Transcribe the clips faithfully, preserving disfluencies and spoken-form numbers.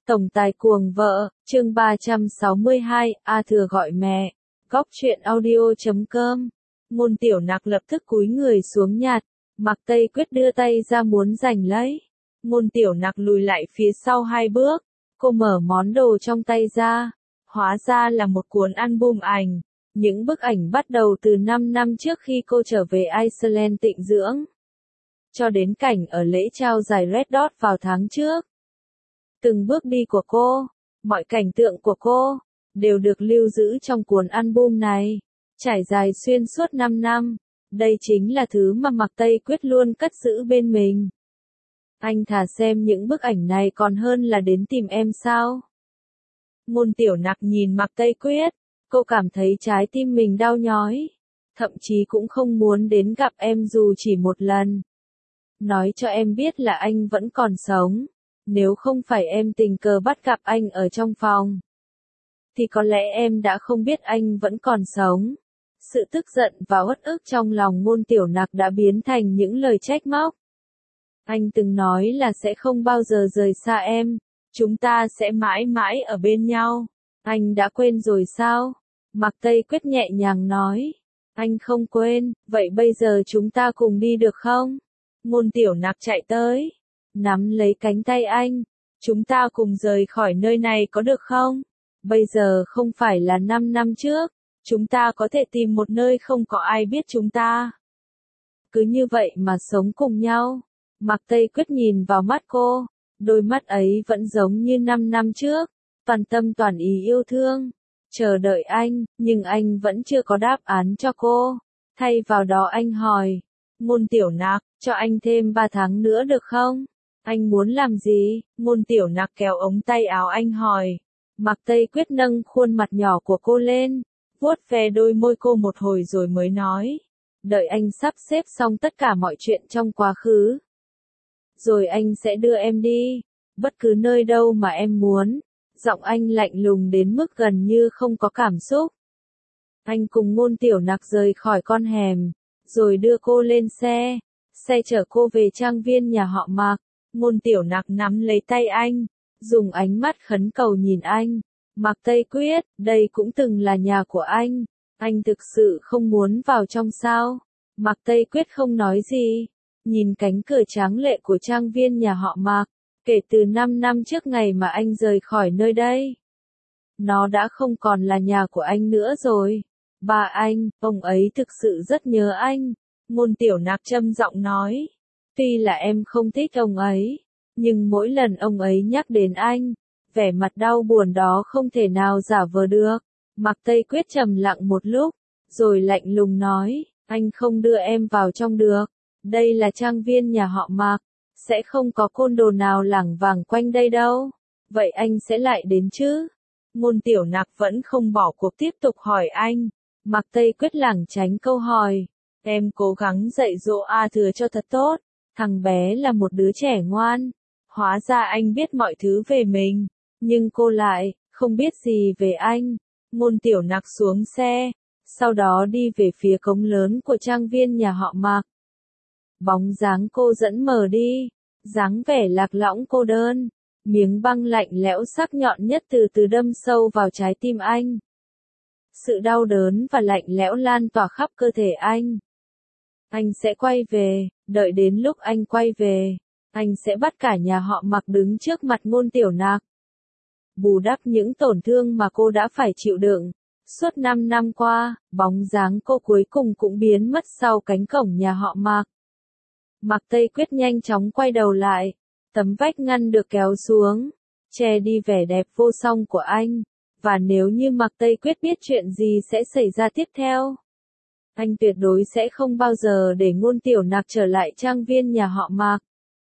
Tổng tài cuồng vợ, chương ba trăm sáu mươi hai, A Thừa gọi mẹ. Góc truyện audio chấm com. Ngôn Tiểu Nặc lập tức cúi người xuống nhặt, Mạc Tây Quyết đưa tay ra muốn giành lấy. Ngôn Tiểu Nặc lùi lại phía sau hai bước, cô mở món đồ trong tay ra, hóa ra là một cuốn album ảnh. Những bức ảnh bắt đầu từ năm năm trước khi cô trở về Iceland tịnh dưỡng, cho đến cảnh ở lễ trao giải Red Dot vào tháng trước. Từng bước đi của cô, mọi cảnh tượng của cô, đều được lưu giữ trong cuốn album này, trải dài xuyên suốt năm năm. Đây chính là thứ mà Mạc Tây Quyết luôn cất giữ bên mình. Anh thà xem những bức ảnh này còn hơn là đến tìm em sao? Ngôn Tiểu Nặc nhìn Mạc Tây Quyết, cô cảm thấy trái tim mình đau nhói, thậm chí cũng không muốn đến gặp em dù chỉ một lần. Nói cho em biết là anh vẫn còn sống. Nếu không phải em tình cờ bắt gặp anh ở trong phòng, thì có lẽ em đã không biết anh vẫn còn sống. Sự tức giận và uất ức trong lòng Ngôn Tiểu Nặc đã biến thành những lời trách móc. Anh từng nói là sẽ không bao giờ rời xa em, chúng ta sẽ mãi mãi ở bên nhau. Anh đã quên rồi sao? Mạc Tây Quyết nhẹ nhàng nói. Anh không quên, vậy bây giờ chúng ta cùng đi được không? Ngôn Tiểu Nặc chạy tới, nắm lấy cánh tay anh. Chúng ta cùng rời khỏi nơi này có được không? Bây giờ không phải là năm năm trước. Chúng ta có thể tìm một nơi không có ai biết chúng ta. Cứ như vậy mà sống cùng nhau. Mạc Tây Quyết nhìn vào mắt cô. Đôi mắt ấy vẫn giống như năm năm trước. Toàn tâm toàn ý yêu thương. Chờ đợi anh, nhưng anh vẫn chưa có đáp án cho cô. Thay vào đó anh hỏi. Ngôn Tiểu Nặc, cho anh thêm ba tháng nữa được không? Anh muốn làm gì? Ngôn Tiểu Nặc kéo ống tay áo anh hỏi. Mạc Tây Quyết nâng khuôn mặt nhỏ của cô lên, vuốt ve đôi môi cô một hồi rồi mới nói. Đợi anh sắp xếp xong tất cả mọi chuyện trong quá khứ, rồi anh sẽ đưa em đi, bất cứ nơi đâu mà em muốn. Giọng anh lạnh lùng đến mức gần như không có cảm xúc. Anh cùng Ngôn Tiểu Nặc rời khỏi con hẻm, rồi đưa cô lên xe. Xe chở cô về trang viên nhà họ Mạc. Ngôn Tiểu Nặc nắm lấy tay anh, dùng ánh mắt khấn cầu nhìn anh. Mạc Tây Quyết, đây cũng từng là nhà của anh. Anh thực sự không muốn vào trong sao? Mạc Tây Quyết không nói gì, nhìn cánh cửa tráng lệ của trang viên nhà họ Mạc. Kể từ năm năm trước ngày mà anh rời khỏi nơi đây, nó đã không còn là nhà của anh nữa rồi. Ba anh, ông ấy thực sự rất nhớ anh. Ngôn Tiểu Nặc trầm giọng nói. Tuy là em không thích ông ấy, nhưng mỗi lần ông ấy nhắc đến anh, vẻ mặt đau buồn đó không thể nào giả vờ được. Mạc Tây Quyết trầm lặng một lúc, rồi lạnh lùng nói, anh không đưa em vào trong được. Đây là trang viên nhà họ Mạc, sẽ không có côn đồ nào lảng vảng quanh đây đâu. Vậy anh sẽ lại đến chứ? Ngôn Tiểu Nặc vẫn không bỏ cuộc tiếp tục hỏi anh. Mạc Tây Quyết lảng tránh câu hỏi. Em cố gắng dạy dỗ A Thừa cho thật tốt. Thằng bé là một đứa trẻ ngoan. Hóa ra anh biết mọi thứ về mình, nhưng cô lại không biết gì về anh. Ngôn Tiểu Nặc xuống xe, sau đó đi về phía cổng lớn của trang viên nhà họ Mạc. Bóng dáng cô dẫn mờ đi, dáng vẻ lạc lõng cô đơn. Miếng băng lạnh lẽo sắc nhọn nhất từ từ đâm sâu vào trái tim anh. Sự đau đớn và lạnh lẽo lan tỏa khắp cơ thể anh. Anh sẽ quay về, đợi đến lúc anh quay về, anh sẽ bắt cả nhà họ Mạc đứng trước mặt Ngôn Tiểu Nặc, bù đắp những tổn thương mà cô đã phải chịu đựng. Suốt năm năm qua, bóng dáng cô cuối cùng cũng biến mất sau cánh cổng nhà họ Mạc. Mạc Tây Quyết nhanh chóng quay đầu lại, tấm vách ngăn được kéo xuống, che đi vẻ đẹp vô song của anh. Và nếu như Mạc Tây Quyết biết chuyện gì sẽ xảy ra tiếp theo, anh tuyệt đối sẽ không bao giờ để Ngôn Tiểu Nặc trở lại trang viên nhà họ Mạc.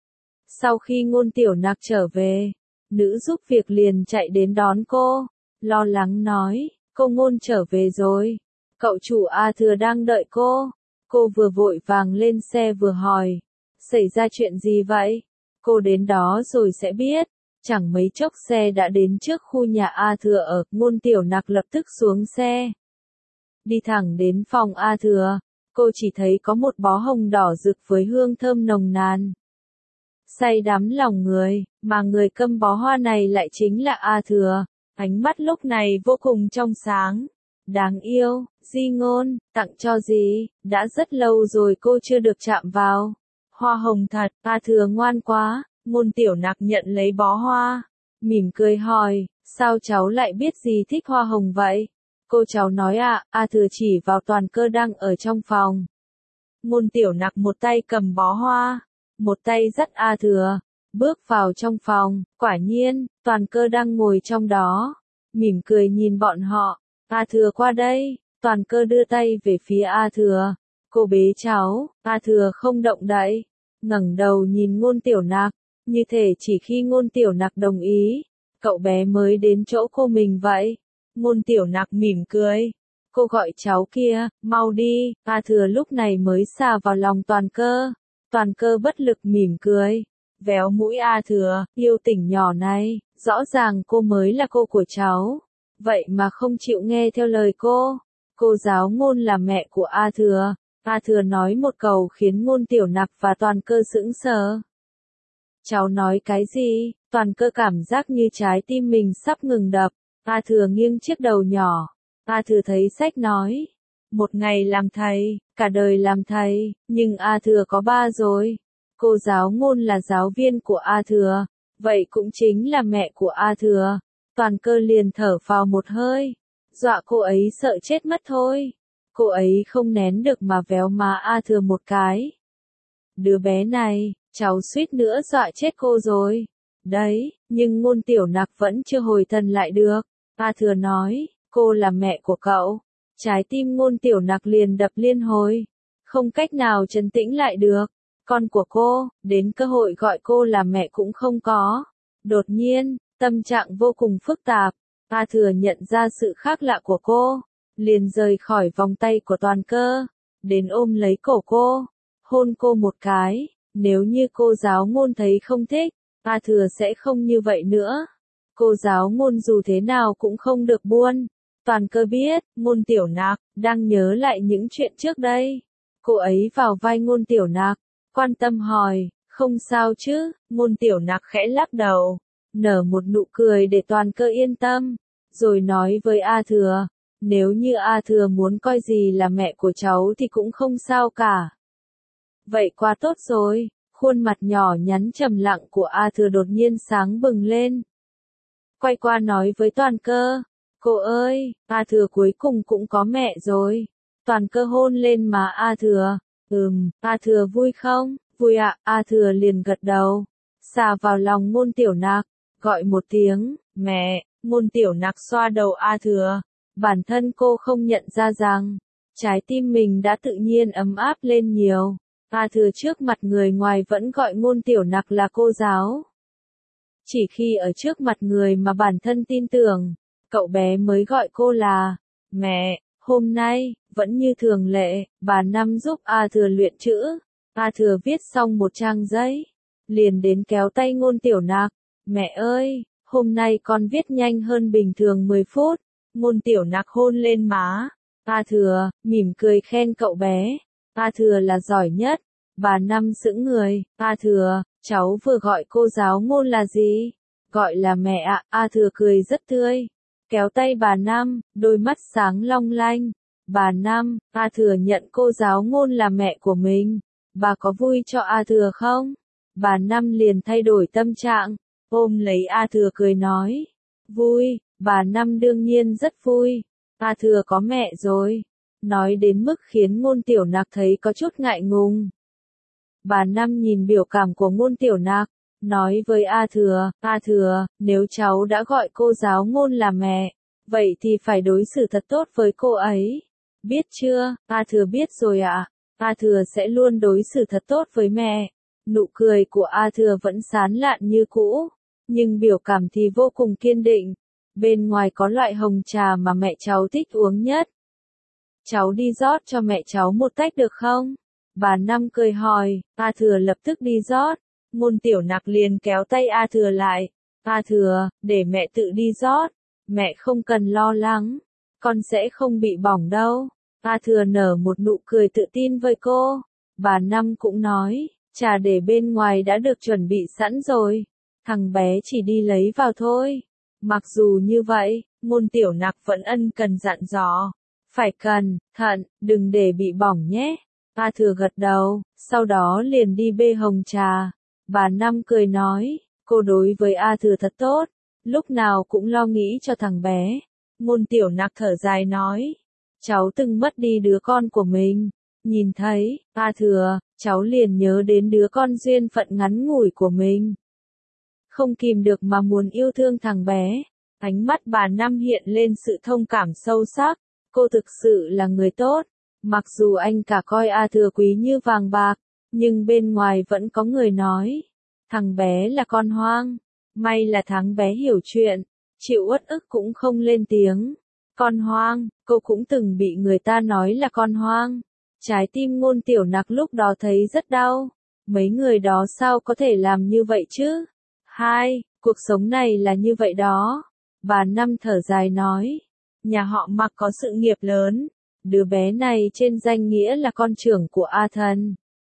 Sau khi Ngôn Tiểu Nặc trở về, nữ giúp việc liền chạy đến đón cô, lo lắng nói, cô Ngôn trở về rồi, cậu chủ A Thừa đang đợi cô. Cô vừa vội vàng lên xe vừa hỏi, xảy ra chuyện gì vậy? Cô đến đó rồi sẽ biết. Chẳng mấy chốc xe đã đến trước khu nhà A Thừa ở. Ngôn Tiểu Nặc lập tức xuống xe, đi thẳng đến phòng A Thừa. Cô chỉ thấy có một bó hồng đỏ rực với hương thơm nồng nàn. say đắm lòng người, mà người câm bó hoa này lại chính là A Thừa. Ánh mắt lúc này vô cùng trong sáng. Đáng yêu, Di Ngôn, tặng cho gì, đã rất lâu rồi cô chưa được chạm vào. Hoa hồng thật, A Thừa ngoan quá, Ngôn Tiểu Nặc nhận lấy bó hoa. Mỉm cười hỏi, sao cháu lại biết gì thích hoa hồng vậy? Cô cháu nói ạ, à, A Thừa chỉ vào Toàn Cơ đang ở trong phòng. Ngôn Tiểu Nặc một tay cầm bó hoa, một tay dắt A Thừa, bước vào trong phòng, quả nhiên, Toàn Cơ đang ngồi trong đó, mỉm cười nhìn bọn họ. A Thừa qua đây, Toàn Cơ đưa tay về phía A Thừa. Cô bế cháu, A Thừa không động đậy, ngẩng đầu nhìn Ngôn Tiểu Nặc, như thể chỉ khi Ngôn Tiểu Nặc đồng ý, cậu bé mới đến chỗ cô mình vậy. Ngôn Tiểu Nặc mỉm cười. Cô gọi cháu kia, mau đi, A Thừa lúc này mới xà vào lòng Toàn Cơ. Toàn Cơ bất lực mỉm cười, véo mũi A Thừa, yêu tỉnh nhỏ này, rõ ràng cô mới là cô của cháu. Vậy mà không chịu nghe theo lời cô. Cô giáo Ngôn là mẹ của A Thừa. A Thừa nói một câu khiến Ngôn Tiểu Nặc và Toàn Cơ sững sờ. Cháu nói cái gì? Toàn Cơ cảm giác như trái tim mình sắp ngừng đập. A Thừa nghiêng chiếc đầu nhỏ. A Thừa thấy sách nói. Một ngày làm thầy, cả đời làm thầy, nhưng A Thừa có ba rồi. Cô giáo Ngôn là giáo viên của A Thừa, vậy cũng chính là mẹ của A Thừa. Toàn Cơ liền thở phào một hơi, dọa cô ấy sợ chết mất thôi. Cô ấy không nén được mà véo má A Thừa một cái. Đứa bé này, cháu suýt nữa dọa chết cô rồi. Đấy, nhưng Ngôn Tiểu Nặc vẫn chưa hồi thần lại được. A Thừa nói, cô là mẹ của cậu. Trái tim Ngôn Tiểu Nặc liền đập liên hồi, không cách nào trấn tĩnh lại được. Con của cô, đến cơ hội gọi cô là mẹ cũng không có. Đột nhiên, tâm trạng vô cùng phức tạp. A Thừa nhận ra sự khác lạ của cô, liền rời khỏi vòng tay của Toàn Cơ, đến ôm lấy cổ cô, hôn cô một cái. Nếu như cô giáo Ngôn thấy không thích, A Thừa sẽ không như vậy nữa. Cô giáo Ngôn dù thế nào cũng không được buông. Toàn Cơ biết, Ngôn Tiểu Nặc đang nhớ lại những chuyện trước đây. Cô ấy vào vai Ngôn Tiểu Nặc, quan tâm hỏi, không sao chứ? Ngôn Tiểu Nặc khẽ lắc đầu, nở một nụ cười để Toàn Cơ yên tâm, rồi nói với A Thừa, nếu như A Thừa muốn coi gì là mẹ của cháu thì cũng không sao cả. Vậy quá tốt rồi. Khuôn mặt nhỏ nhắn trầm lặng của A Thừa đột nhiên sáng bừng lên. Quay qua nói với Toàn Cơ, cô ơi, A Thừa cuối cùng cũng có mẹ rồi. Toàn Cơ hôn lên má A Thừa, ừm, A Thừa vui không? Vui ạ. A Thừa liền gật đầu, xà vào lòng Ngôn Tiểu Nặc, gọi một tiếng, mẹ. Ngôn Tiểu Nặc xoa đầu A Thừa, bản thân cô không nhận ra rằng, trái tim mình đã tự nhiên ấm áp lên nhiều. A Thừa trước mặt người ngoài vẫn gọi Ngôn Tiểu Nặc là cô giáo. Chỉ khi ở trước mặt người mà bản thân tin tưởng, cậu bé mới gọi cô là mẹ. Hôm nay, vẫn như thường lệ, bà Năm giúp A Thừa luyện chữ. A Thừa viết xong một trang giấy, liền đến kéo tay Ngôn Tiểu Nặc. Mẹ ơi, hôm nay con viết nhanh hơn bình thường mười phút. Ngôn Tiểu Nặc hôn lên má A Thừa, mỉm cười khen cậu bé. A Thừa là giỏi nhất. Bà Năm sững người, A Thừa, cháu vừa gọi cô giáo Ngôn là gì? Gọi là mẹ ạ. A Thừa cười rất tươi, kéo tay bà Năm, đôi mắt sáng long lanh. Bà Năm, A Thừa nhận cô giáo Ngôn là mẹ của mình. Bà có vui cho A Thừa không? Bà Năm liền thay đổi tâm trạng, ôm lấy A Thừa cười nói. Vui, bà Năm đương nhiên rất vui. A Thừa có mẹ rồi. Nói đến mức khiến Ngôn Tiểu Nặc thấy có chút ngại ngùng. Bà Năm nhìn biểu cảm của Ngôn Tiểu Nặc, nói với A Thừa, A Thừa, nếu cháu đã gọi cô giáo Ngôn là mẹ, vậy thì phải đối xử thật tốt với cô ấy. Biết chưa? A Thừa biết rồi ạ. A Thừa sẽ luôn đối xử thật tốt với mẹ. Nụ cười của A Thừa vẫn sán lạn như cũ, nhưng biểu cảm thì vô cùng kiên định. Bên ngoài có loại hồng trà mà mẹ cháu thích uống nhất. Cháu đi rót cho mẹ cháu một tách được không? Bà Năm cười hỏi. A Thừa lập tức đi rót. Ngôn Tiểu Nặc liền kéo tay A Thừa lại. A Thừa, để mẹ tự đi rót. Mẹ không cần lo lắng. Con sẽ không bị bỏng đâu. A Thừa nở một nụ cười tự tin với cô. Bà Năm cũng nói, trà để bên ngoài đã được chuẩn bị sẵn rồi. Thằng bé chỉ đi lấy vào thôi. Mặc dù như vậy, Ngôn Tiểu Nặc vẫn ân cần dặn dò. Phải cẩn thận, đừng để bị bỏng nhé. A Thừa gật đầu, sau đó liền đi bê hồng trà. Bà Năm cười nói, cô đối với A Thừa thật tốt, lúc nào cũng lo nghĩ cho thằng bé. Ngôn Tiểu Nặc thở dài nói, cháu từng mất đi đứa con của mình. Nhìn thấy, A Thừa, cháu liền nhớ đến đứa con duyên phận ngắn ngủi của mình. Không kìm được mà muốn yêu thương thằng bé. Ánh mắt bà Năm hiện lên sự thông cảm sâu sắc. Cô thực sự là người tốt. Mặc dù anh cả coi A Thừa quý như vàng bạc, nhưng bên ngoài vẫn có người nói. Thằng bé là con hoang. May là thằng bé hiểu chuyện. Chịu uất ức cũng không lên tiếng. Con hoang, cô cũng từng bị người ta nói là con hoang. Trái tim Ngôn Tiểu Nặc lúc đó thấy rất đau. Mấy người đó sao có thể làm như vậy chứ? Hai, cuộc sống này là như vậy đó. Bà Năm thở dài nói. Nhà họ Mạc có sự nghiệp lớn. Đứa bé này trên danh nghĩa là con trưởng của A Thần.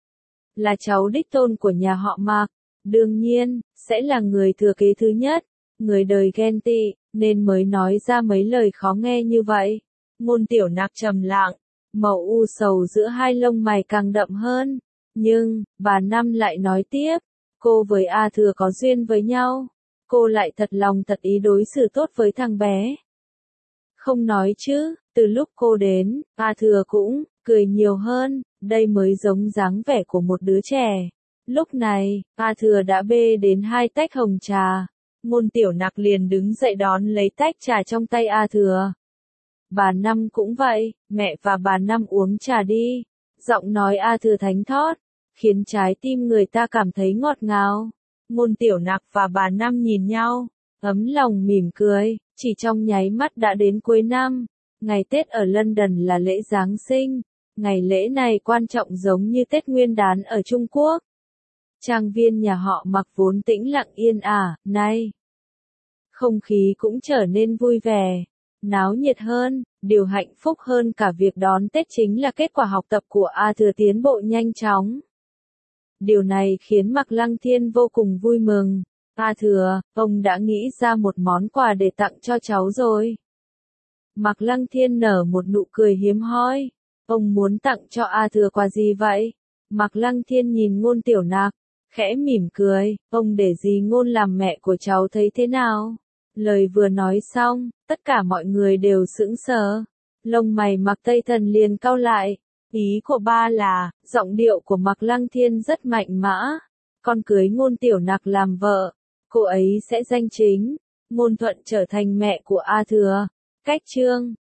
Là cháu đích tôn của nhà họ Mạc. Đương nhiên, sẽ là người thừa kế thứ nhất. Người đời ghen tị, nên mới nói ra mấy lời khó nghe như vậy. Ngôn Tiểu Nặc trầm lặng. Màu u sầu giữa hai lông mày càng đậm hơn. Nhưng, bà Năm lại nói tiếp. Cô với A Thừa có duyên với nhau. Cô lại thật lòng thật ý đối xử tốt với thằng bé. Không nói chứ, từ lúc cô đến, A Thừa cũng cười nhiều hơn, đây mới giống dáng vẻ của một đứa trẻ. Lúc này, A Thừa đã bê đến hai tách hồng trà. Ngôn Tiểu Nặc liền đứng dậy đón lấy tách trà trong tay A Thừa. Bà Năm cũng vậy, mẹ và bà Năm uống trà đi. Giọng nói A Thừa thánh thót, khiến trái tim người ta cảm thấy ngọt ngào. Ngôn Tiểu Nặc và bà Năm nhìn nhau, ấm lòng mỉm cười, chỉ trong nháy mắt đã đến cuối năm. Ngày Tết ở London là lễ Giáng sinh, ngày lễ này quan trọng giống như Tết Nguyên đán ở Trung Quốc. Trang viên nhà họ Mạc vốn tĩnh lặng yên ả, nay không khí cũng trở nên vui vẻ, náo nhiệt hơn. Điều hạnh phúc hơn cả việc đón Tết chính là kết quả học tập của A Thừa tiến bộ nhanh chóng. Điều này khiến Mạc Lăng Thiên vô cùng vui mừng. A Thừa, ông đã nghĩ ra một món quà để tặng cho cháu rồi. Mạc Lăng Thiên nở một nụ cười hiếm hoi. Ông muốn tặng cho A Thừa quà gì vậy? Mạc Lăng Thiên nhìn Ngôn Tiểu Nặc, khẽ mỉm cười. Ông để dì Ngôn làm mẹ của cháu thấy thế nào? Lời vừa nói xong, tất cả mọi người đều sững sờ. Lông mày Mạc Tây Thần liền cau lại. Ý của ba là, giọng điệu của Mạc Lăng Thiên rất mạnh mẽ. Con cưới Ngôn Tiểu Nặc làm vợ, cô ấy sẽ danh chính, ngôn thuận trở thành mẹ của A Thừa. Cách chương